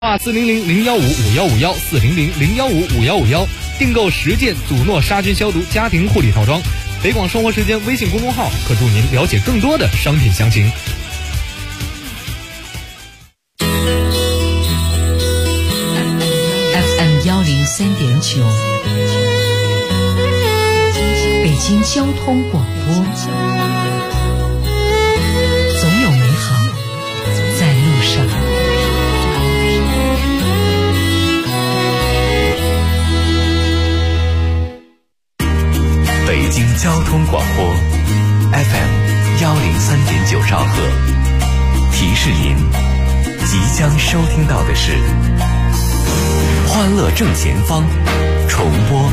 400-015-5151，400-015-5151，订购10件祖诺杀菌消毒家庭护理套装。北广生活时间微信公众号可助您了解更多的商品详情。 FM 103.9，北京交通广播，总有美好在路上。 北京交通广播 FM 103.9兆赫，提示您即将收听到的是欢乐正前方重播。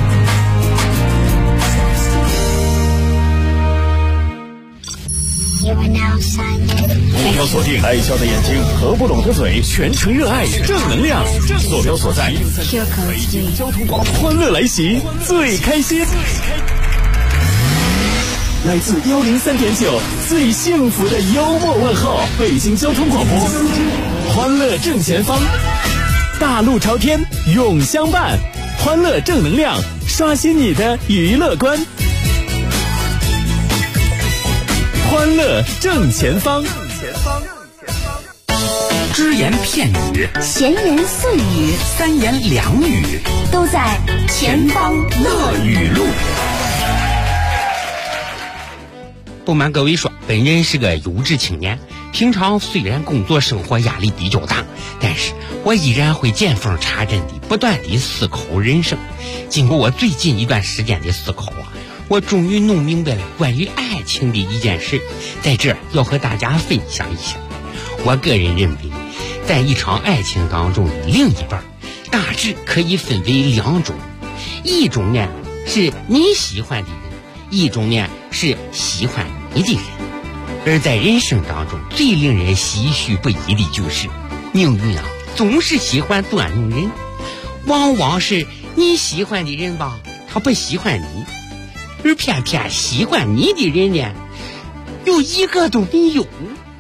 目标锁定，爱笑的眼睛和不拢的嘴，全程热爱正能量。坐标所在，北京交通广播，欢乐来袭，最开心。来自103.9最幸福的幽默问候，北京交通广播，欢乐正前方，大路朝天永相伴，欢乐正能量，刷新你的娱乐观。欢乐正前方， 只言片语， 闲言碎语， 三言两语， 都在前方乐语录。 不瞒各位说，本人是个优质青年，平常虽然工作生活压力比较大，但是我依然会见缝插针的不断的思考人生。经过我最近一段时间的思考啊，我终于弄明白了关于爱情的一件事，在这儿要和大家分享一下。我个人认为，在一场爱情当中的另一半大致可以分为两种，一种呢是你喜欢的人，一种呢是喜欢你的人。而在人生当中最令人唏嘘不已的就是命运啊总是喜欢捉弄人，往往是你喜欢的人吧，他不喜欢你，而偏偏喜欢你的人呢有一个都没有。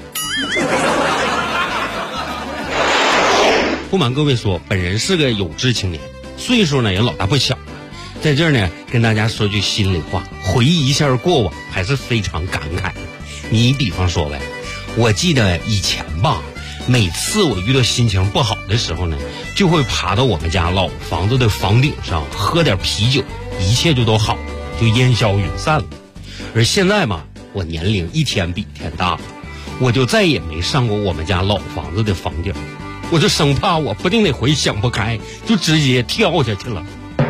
不瞒各位说，本人是个有志青年，岁数呢也老大不小了。在这儿呢跟大家说句心里话，回忆一下过往还是非常感慨的。你比方说呗，我记得以前吧，每次我遇到心情不好的时候呢，就会爬到我们家老房子的房顶上喝点啤酒，一切就都好，就烟消云散了。而现在嘛，我年龄一天比一天大了，我就再也没上过我们家老房子的房顶，我就生怕我不定哪回想不开，就直接跳下去了。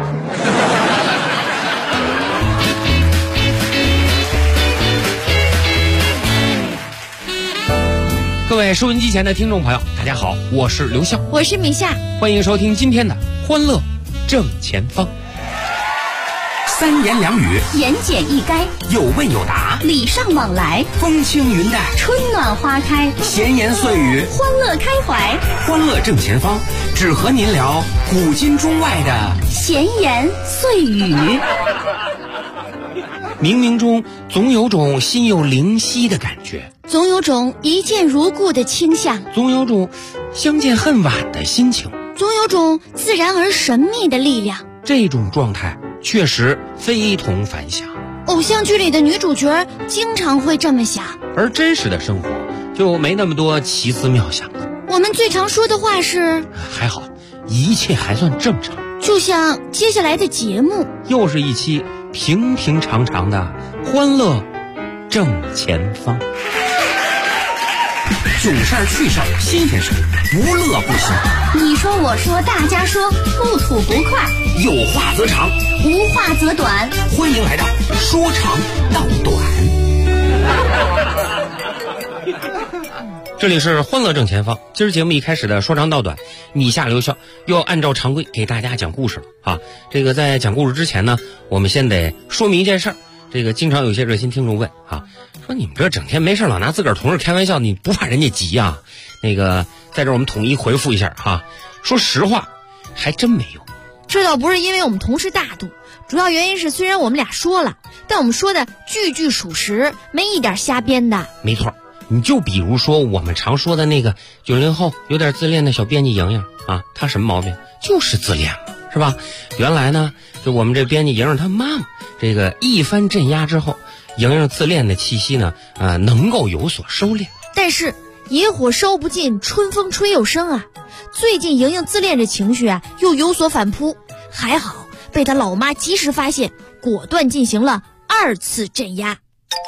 各位收音机前的听众朋友，大家好，我是刘笑， 我是米夏， 欢迎收听今天的欢乐正前方。三言两语， 言简意赅， 有问有答， 礼尚往来， 风轻云淡， 春暖花开， 闲言碎语， 欢乐开怀。 欢乐正前方，只和您聊古今中外的闲言碎语。 冥冥中总有种心有灵犀的感觉， 总有种一见如故的倾向， 总有种相见恨晚的心情， 总有种自然而神秘的力量。 这种状态确实非同凡响， 偶像剧里的女主角经常会这么想， 而真实的生活就没那么多奇思妙想了。 我们最常说的话是还好，一切还算正常。 就像接下来的节目， 又是一期平平常常的欢乐正前方。囧事儿趣事儿新鲜事儿，不乐不行。 你说我说大家说，不吐不快， 有话则长， 无话则短。 欢迎来到说长道短。这里是欢乐正前方，今儿节目一开始的说长道短，米夏刘笑又要按照常规给大家讲故事了啊。这个在讲故事之前呢，我们先得说明一件事儿。这个经常有些热心听众问啊，说你们这整天没事老拿自个儿同事开玩笑，你不怕人家急啊？那个在这儿我们统一回复一下哈，说实话，还真没有。 这倒不是因为我们同事大度，主要原因是虽然我们俩说了，但我们说的句句属实，没一点瞎编的。 没错， 你就比如说我们常说的那个90后有点自恋的小编辑莹莹啊，她什么毛病？就是自恋嘛，是吧？原来呢，就我们这编辑莹莹她妈妈这个一番镇压之后，莹莹自恋的气息呢，能够有所收敛。 但是野火烧不尽，春风吹又生啊！最近莹莹自恋的情绪啊，又有所反扑，还好被她老妈及时发现，果断进行了2次镇压。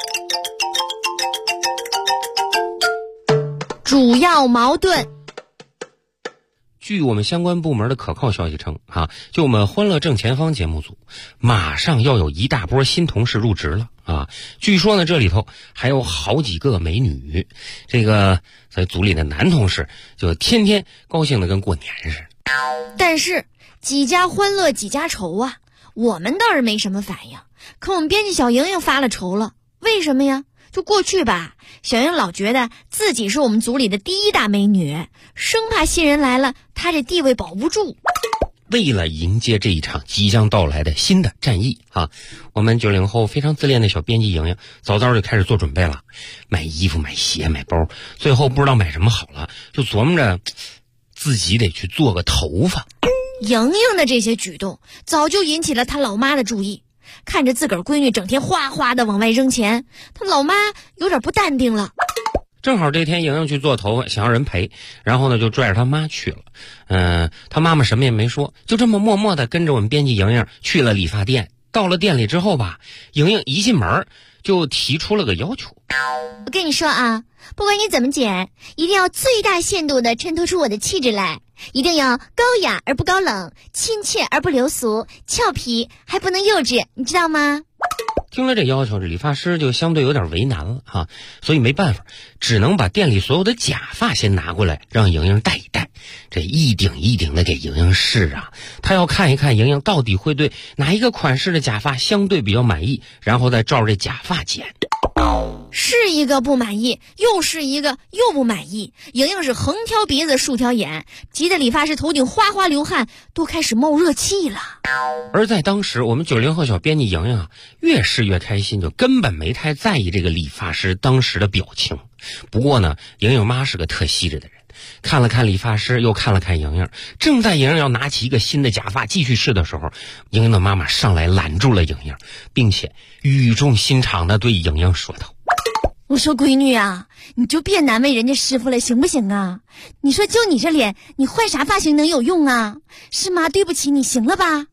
主要矛盾。 据我们相关部门的可靠消息称，就我们欢乐正前方节目组马上要有一大波新同事入职了啊！据说呢，这里头还有好几个美女，这个在组里的男同事就天天高兴的跟过年似的。 但是几家欢乐几家愁啊，我们倒是没什么反应，可我们编辑小莹莹发了愁了。为什么呀？就过去吧，小莹老觉得自己是我们组里的第一大美女，生怕新人来了她这地位保不住。 为了迎接这一场即将到来的新的战役我们90后非常自恋的小编辑莹莹早早就开始做准备了，买衣服买鞋买包，最后不知道买什么好了，就琢磨着自己得去做个头发。 莹莹的这些举动早就引起了她老妈的注意，看着自个儿闺女整天哗哗的往外扔钱，她老妈有点不淡定了。 正好这天莹莹去做头发，想要人陪，然后呢就拽着她妈去了。她妈妈什么也没说，就这么默默的跟着我们编辑莹莹去了理发店。到了店里之后吧，莹莹一进门就提出了个要求。 我跟你说啊，不管你怎么剪，一定要最大限度的衬托出我的气质来，一定要高雅而不高冷，亲切而不流俗，俏皮还不能幼稚，你知道吗？ 听了这要求，这理发师就相对有点为难了所以没办法，只能把店里所有的假发先拿过来让莹莹戴一戴，这一顶一顶的给莹莹试啊，他要看一看莹莹到底会对哪一个款式的假发相对比较满意，然后再照这假发剪。 是一个不满意，又是一个又不满意，莹莹是横挑鼻子竖挑眼，急得理发师头顶哗哗流汗，都开始冒热气了。 而在当时，我们90后小编辑莹莹越试越开心，就根本没太在意这个理发师当时的表情。不过呢，莹莹妈是个特细致的人，看了看理发师，又看了看莹莹，正在莹莹要拿起一个新的假发继续试的时候，莹莹的妈妈上来拦住了莹莹，并且语重心长地对莹莹说道： 我说闺女啊，你就别难为人家师傅了行不行啊？你说就你这脸，你换啥发型能有用啊？是妈对不起你，行了吧？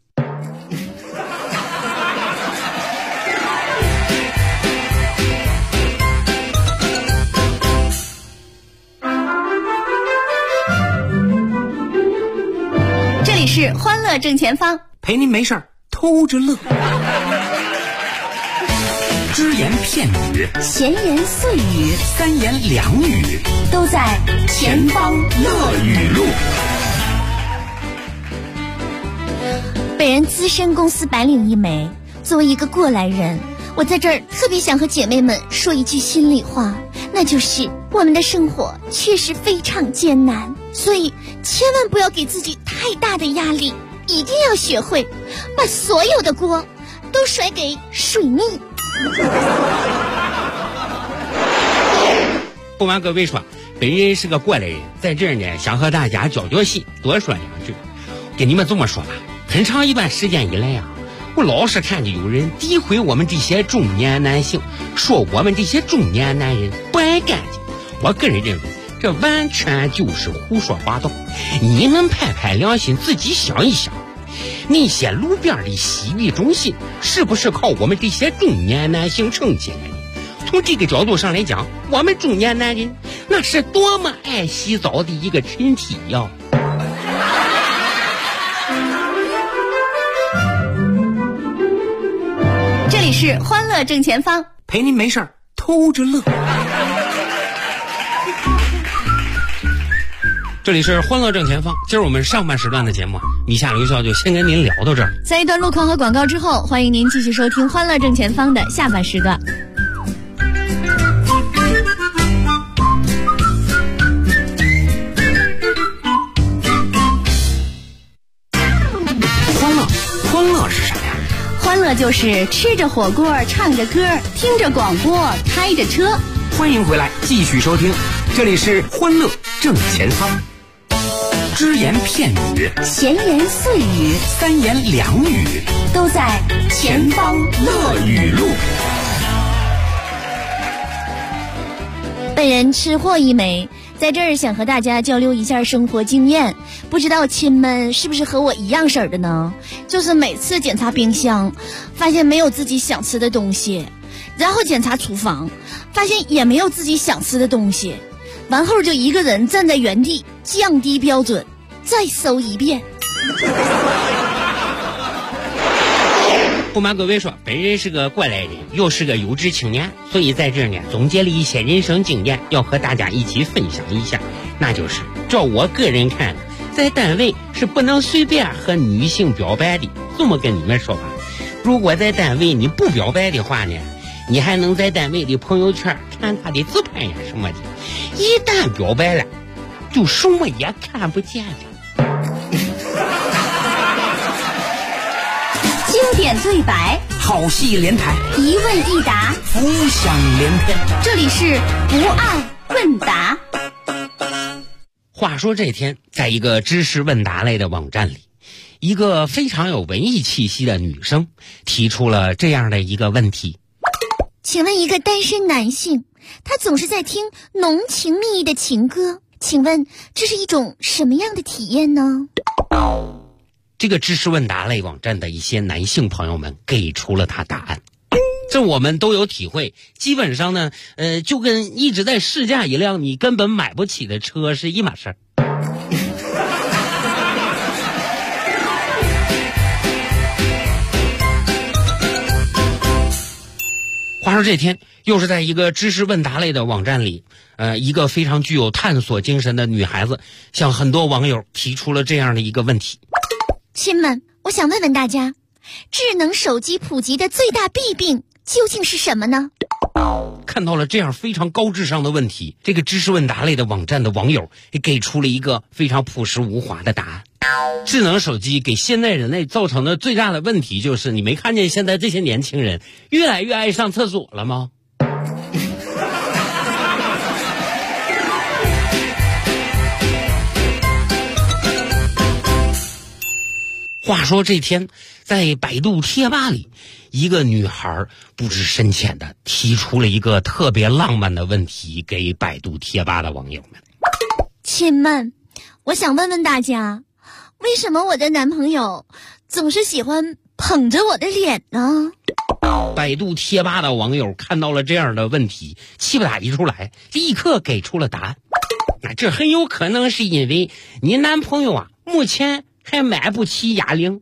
这里是欢乐正前方， 陪您没事儿偷着乐。只言片语， 闲言碎语， 三言两语， 都在前方乐语录。 被人资深公司白领一枚，作为一个过来人，我在这儿特别想和姐妹们说一句心里话，那就是我们的生活确实非常艰难，所以千万不要给自己太大的压力，一定要学会把所有的锅都甩给水逆。 不瞒各位说，本人是个过来人，在这儿呢想和大家交交心，多说两句。跟你们这么说吧，很长一段时间以来我老是看见有人诋毁我们这些中年男性，说我们这些中年男人不爱干净。我个人认为这完全就是胡说八道。你们拍拍良心，自己想一想，那些路边的洗浴中心是不是靠我们这些中年男性撑起来的？从这个角度上来讲，我们中年男人那是多么爱洗澡的一个群体呀！ 这里是欢乐正前方， 陪您没事儿偷着乐。 这里是欢乐正前方，今儿我们上半时段的节目米夏留校就先跟您聊到这儿。 在一段路况和广告之后，欢迎您继续收听欢乐正前方的下半时段。 欢乐是什么呀？ 欢乐就是吃着火锅，唱着歌，听着广播，开着车。 欢迎回来继续收听，这里是欢乐正前方。只言片语， 闲言碎语， 三言两语， 都在前方乐语录。 本人吃货一枚，在这儿想和大家交流一下生活经验，不知道亲们是不是和我一样式儿的呢？就是每次检查冰箱，发现没有自己想吃的东西，然后检查厨房，发现也没有自己想吃的东西，完后就一个人站在原地，降低标准，再搜一遍。 不瞒各位说，本人是个过来人，又是个有志青年，所以在这儿呢，总结了一些人生经验，要和大家一起分享一下。那就是照我个人看，在单位是不能随便和女性表白的。这么跟你们说吧，如果在单位你不表白的话呢，你还能在单位的朋友圈看他的自拍呀什么的。一旦表白了，就什么也看不见了。 经典对白， 好戏连台， 一问一答， 浮想联翩。 这里是不二问答。 话说这天，在一个知识问答类的网站里，一个非常有文艺气息的女生提出了这样的一个问题： 请问一个单身男性，他总是在听浓情蜜意的情歌，请问这是一种什么样的体验呢？ 这个知识问答类网站的一些男性朋友们给出了他答案。这我们都有体会，基本上呢，就跟一直在试驾一辆你根本买不起的车是一码事儿。话说这天，又是在一个知识问答类的网站里，一个非常具有探索精神的女孩子向很多网友提出了这样的一个问题： 亲们，我想问问大家，智能手机普及的最大弊病究竟是什么呢？ 看到了这样非常高智商的问题，这个知识问答类的网站的网友也给出了一个非常朴实无华的答案。智能手机给现代人类造成的最大的问题就是，你没看见现在这些年轻人越来越爱上厕所了吗？话说这天，在百度贴吧里，一个女孩不知深浅的提出了一个特别浪漫的问题给百度贴吧的网友们。 亲们，我想问问大家，为什么我的男朋友总是喜欢捧着我的脸呢？ 百度贴吧的网友看到了这样的问题，气不打一处来，立刻给出了答案。那这很有可能是因为你男朋友啊，目前还买不起哑铃。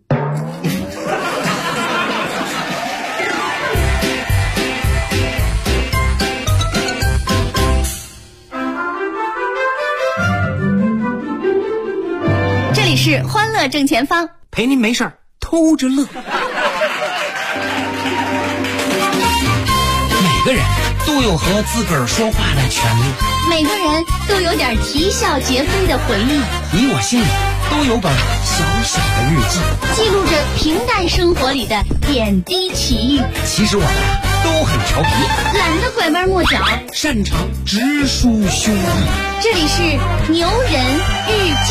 这里是欢乐正前方， 陪您没事儿偷着乐。 每个人都有和自个儿说话的权利， 每个人都有点啼笑皆非的回忆， 你我心里都有本小小的日记， 记录着平淡生活里的点滴奇遇。 其实我们都很调皮， 懒得拐弯抹角， 擅长直抒胸臆。 这里是牛人日记。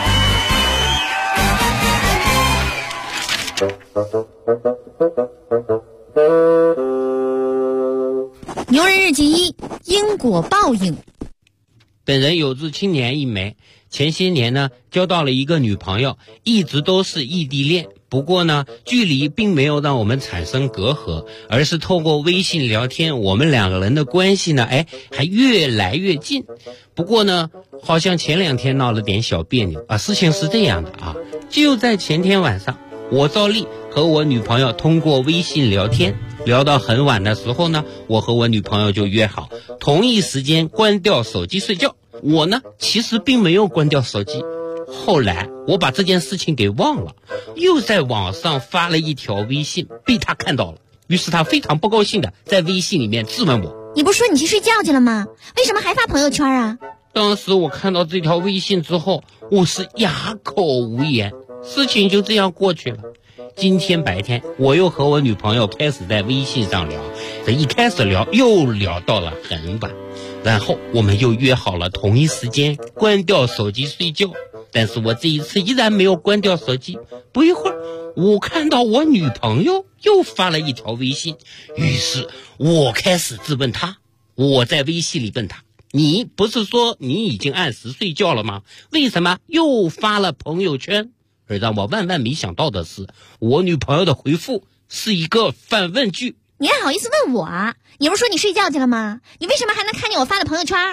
牛人日记一：因果报应。 本人有志青年一枚，前些年呢交到了一个女朋友，一直都是异地恋。不过呢，距离并没有让我们产生隔阂，而是透过微信聊天，我们两个人的关系呢，还越来越近。不过呢，好像前2天闹了点小别扭啊。事情是这样的啊，就在前天晚上，我照例和我女朋友通过微信聊天，聊到很晚的时候呢，我和我女朋友就约好同一时间关掉手机睡觉。我呢，其实并没有关掉手机，后来我把这件事情给忘了，又在网上发了一条微信，被她看到了。于是她非常不高兴的在微信里面质问我： 你不是说你去睡觉去了吗？为什么还发朋友圈啊？ 当时我看到这条微信之后，我是哑口无言，事情就这样过去了。 今天白天我又和我女朋友开始在微信上聊，这一开始聊又聊到了很晚，然后我们又约好了同一时间关掉手机睡觉，但是我这一次依然没有关掉手机。不一会儿，我看到我女朋友又发了一条微信，于是我开始质问她。我在微信里问她，你不是说你已经按时睡觉了吗？为什么又发了朋友圈？而让我万万没想到的是，我女朋友的回复是一个反问句。 你还好意思问我啊？你不是说你睡觉去了吗？你为什么还能看见我发的朋友圈？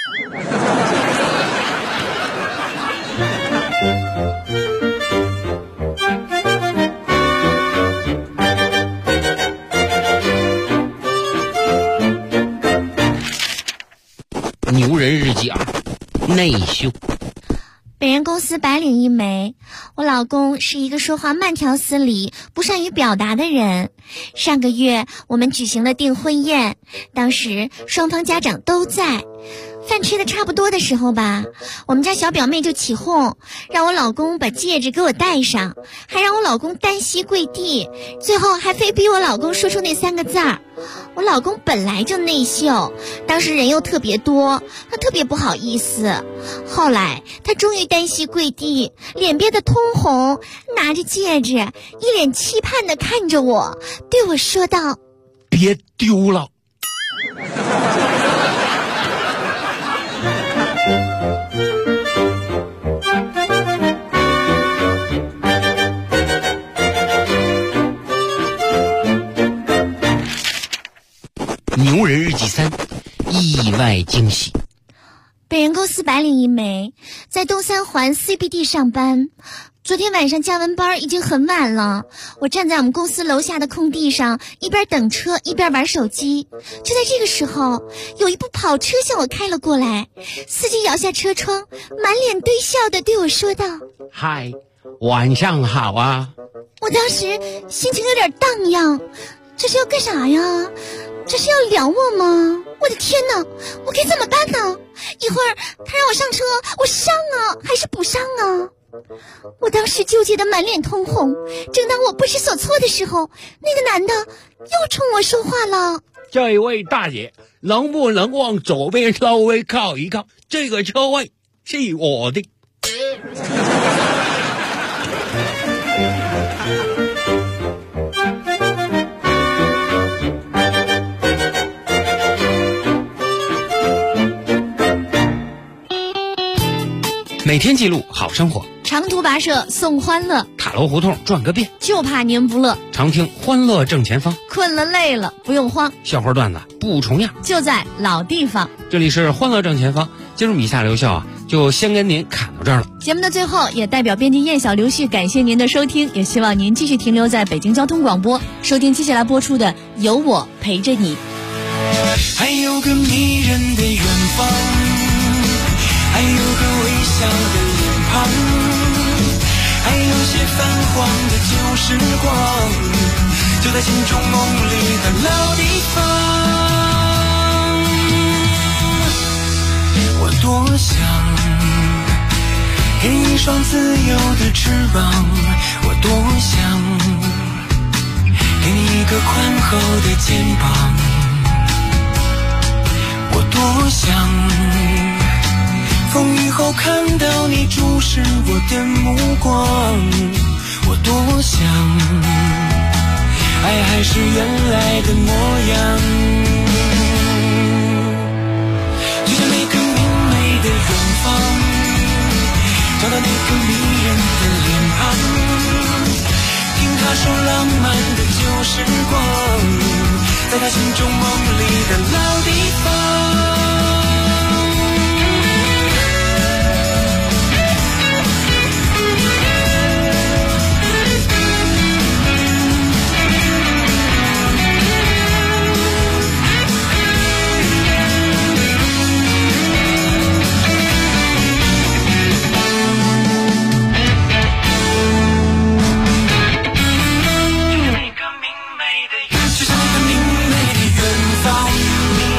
牛人日记2，内秀。 本人公司白领一枚，我老公是一个说话慢条斯理、不善于表达的人。上个月我们举行了订婚宴，当时双方家长都在。饭吃的差不多的时候吧，我们家小表妹就起哄，让我老公把戒指给我戴上，还让我老公单膝跪地，最后还非逼我老公说出那3个字儿。我老公本来就内秀，当时人又特别多，他特别不好意思。后来他终于单膝跪地，脸憋得通红，拿着戒指，一脸期盼地看着我，对我说道：“ 别丢了。”牛人日记3，意外惊喜。 本人公司白领一枚，在东三环 CBD 上班。昨天晚上加完班已经很晚了，我站在我们公司楼下的空地上，一边等车一边玩手机。就在这个时候，有一部跑车向我开了过来，司机摇下车窗，满脸堆笑地对我说道：“ 嗨，晚上好啊。” 我当时心情有点荡漾，这是要干啥呀？这是要撩我吗？我的天哪，我该怎么办呢？一会儿他让我上车，我上啊还是不上啊？我当时纠结得满脸通红。正当我不知所措的时候，那个男的又冲我说话了：“ 这一位大姐，能不能往左边稍微靠一靠？这个车位是我的。”每天记录好生活， 长途跋涉送欢乐， 塔楼胡同转个遍， 就怕您不乐。 常听欢乐正前方， 困了累了不用慌， 笑话段子不重样， 就在老地方。 这里是欢乐正前方，今儿以下留校就先跟您侃到这儿了。 节目的最后，也代表编辑燕小刘旭感谢您的收听，也希望您继续停留在北京交通广播，收听接下来播出的《有我陪着你》。 还有个迷人的远方，还有个微笑的脸庞，还有些泛黄的旧时光，就在心中梦里的老地方。我多想给你一双自由的翅膀，我多想给你一个宽厚的肩膀，我多想风雨后看到你注视我的目光，我多想爱还是原来的模样，就像那个明媚的远方，找到那个迷人的脸庞，听他说浪漫的旧时光，在他心中梦里的老地方。就像那个明媚的远方，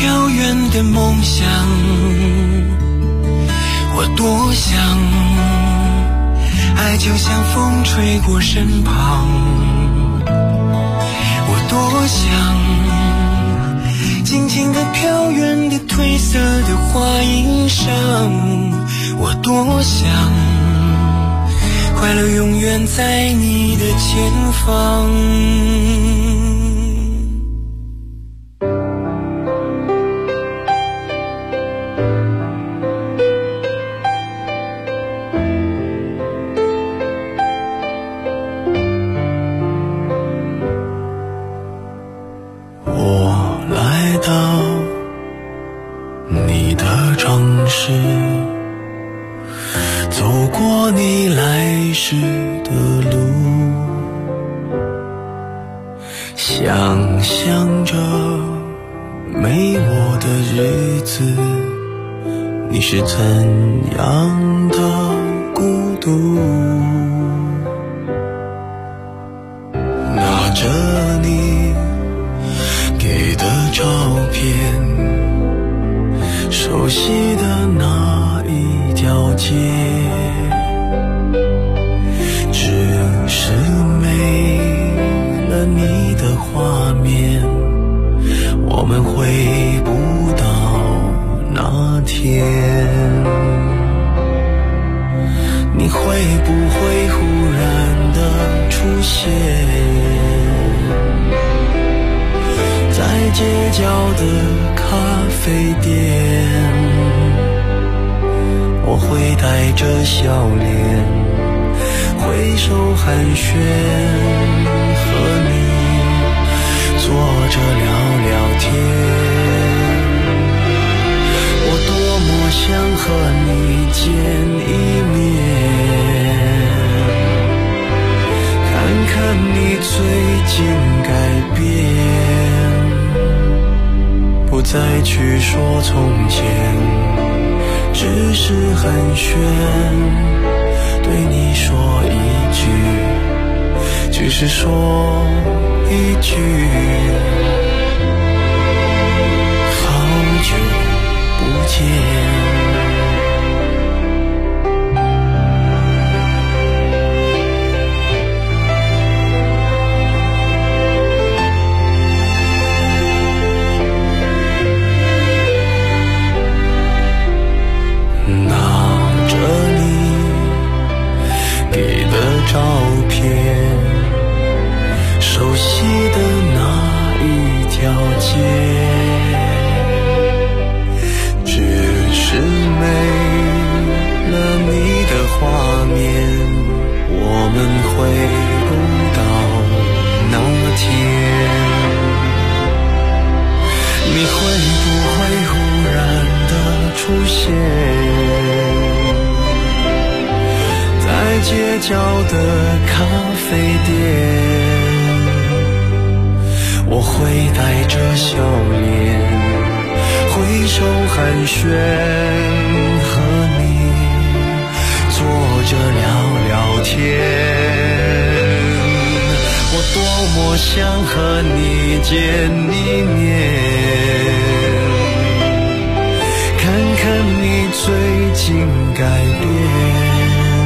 飘远的梦想，我多想，爱就像风吹过身旁，我多想，轻轻地飘远的褪色的花衣裳，我多想，快乐永远在你的前方。 想象着没我的日子，你是怎样的孤独，拿着你给的照片，熟悉的那一条街，只是没了你的画面，我们回不到那天。你会不会忽然的出现在街角的咖啡店？我会带着笑脸挥手寒暄，和你坐着聊聊天。我多么想和你见一面，看看你最近改变，不再去说从前，只是寒暄，对你说一句，只是说一句，好久不见。照片，熟悉的那一条街，只是没了你的画面，我们回不到那天。你会不会忽然的出现在街角的咖啡店？我会带着笑脸挥手寒暄，和你坐着聊聊天。我多么想和你见一面，看看你最近改变，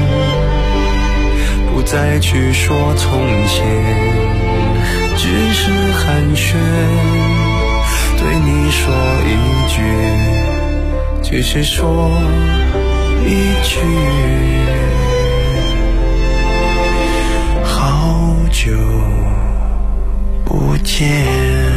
不再去说从前，只是寒暄，对你说一句，只是说一句，好久不见。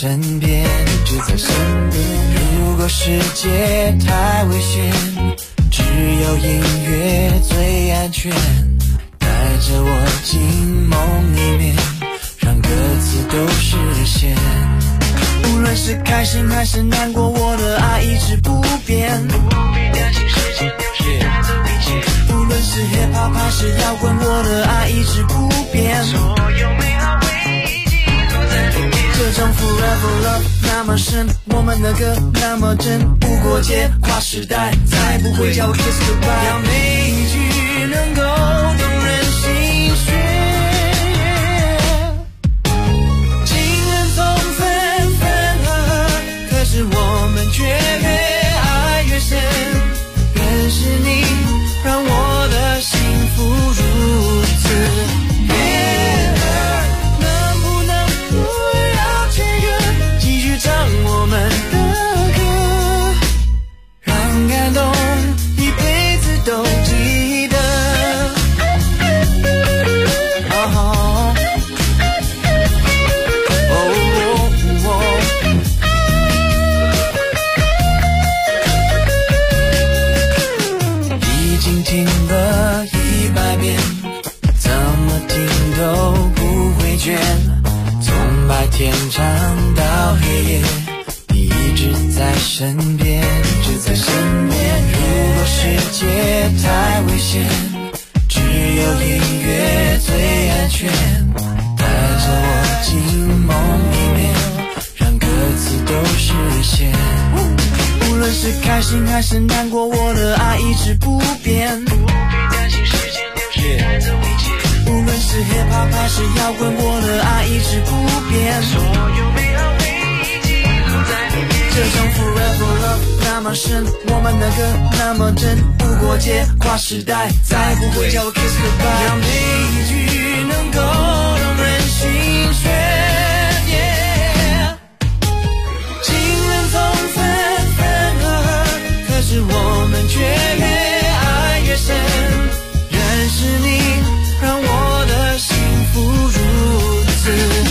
身边，就在身边。如果世界太危险，只有音乐最安全，带着我进梦里面，让歌词都实现。无论是开心还是难过，我的爱一直不变，不必担心时间流逝带走一切。无论是 hip hop 还是摇滚，我的爱一直不变，所有美好回忆记录在里面。这种 forever love 那么深，我们的歌那么真，不过界跨时代，再不会叫我 kiss goodbye。要每一句能够动人心弦。是我们却越爱越深，认识你让我的幸福如此。能不能不要切割，继续唱我们的歌，让感动一辈子都记得。听了100遍，怎么听都不会倦，从白天唱到黑夜，你一直在身边，就在身边。如果世界太危险，只有音乐最安全，带着我进梦里面，让歌词都实现。无论是开心还是难过，我的爱一直不变，不必担心时间流逝带走一切。无论是 hip hop 还是摇滚，我的爱一直不变，所有美好回忆记录在里面。这种 forever love 那么深，我们的歌那么真，不过界跨时代，再不会叫我 kiss goodbye。让每一句能够动人心弦。是我们却越爱越深，认识你让我的幸福如此。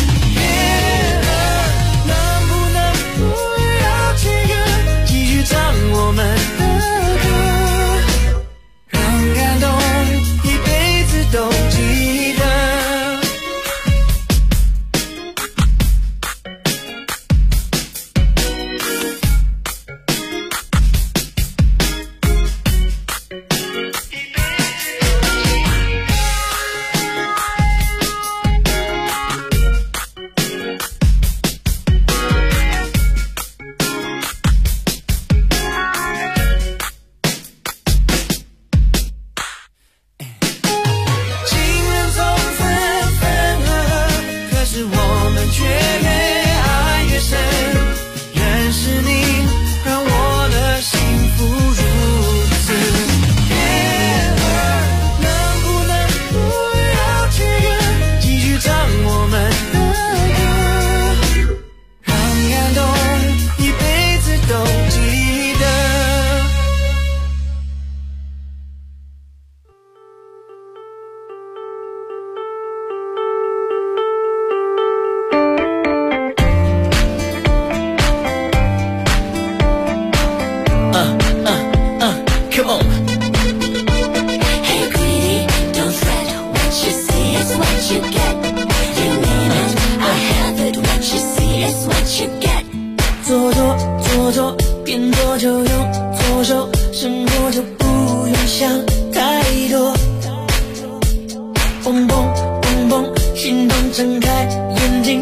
能不能不要切割，继续唱我们的歌，让感动一辈子都记得。Come on. Hey greedy, don't fret. What you see is what you get. You need it, I have it. What you see is what you get. 做，边做就用左手，生活就不用想太多。蹦蹦蹦蹦，心动睁开眼睛。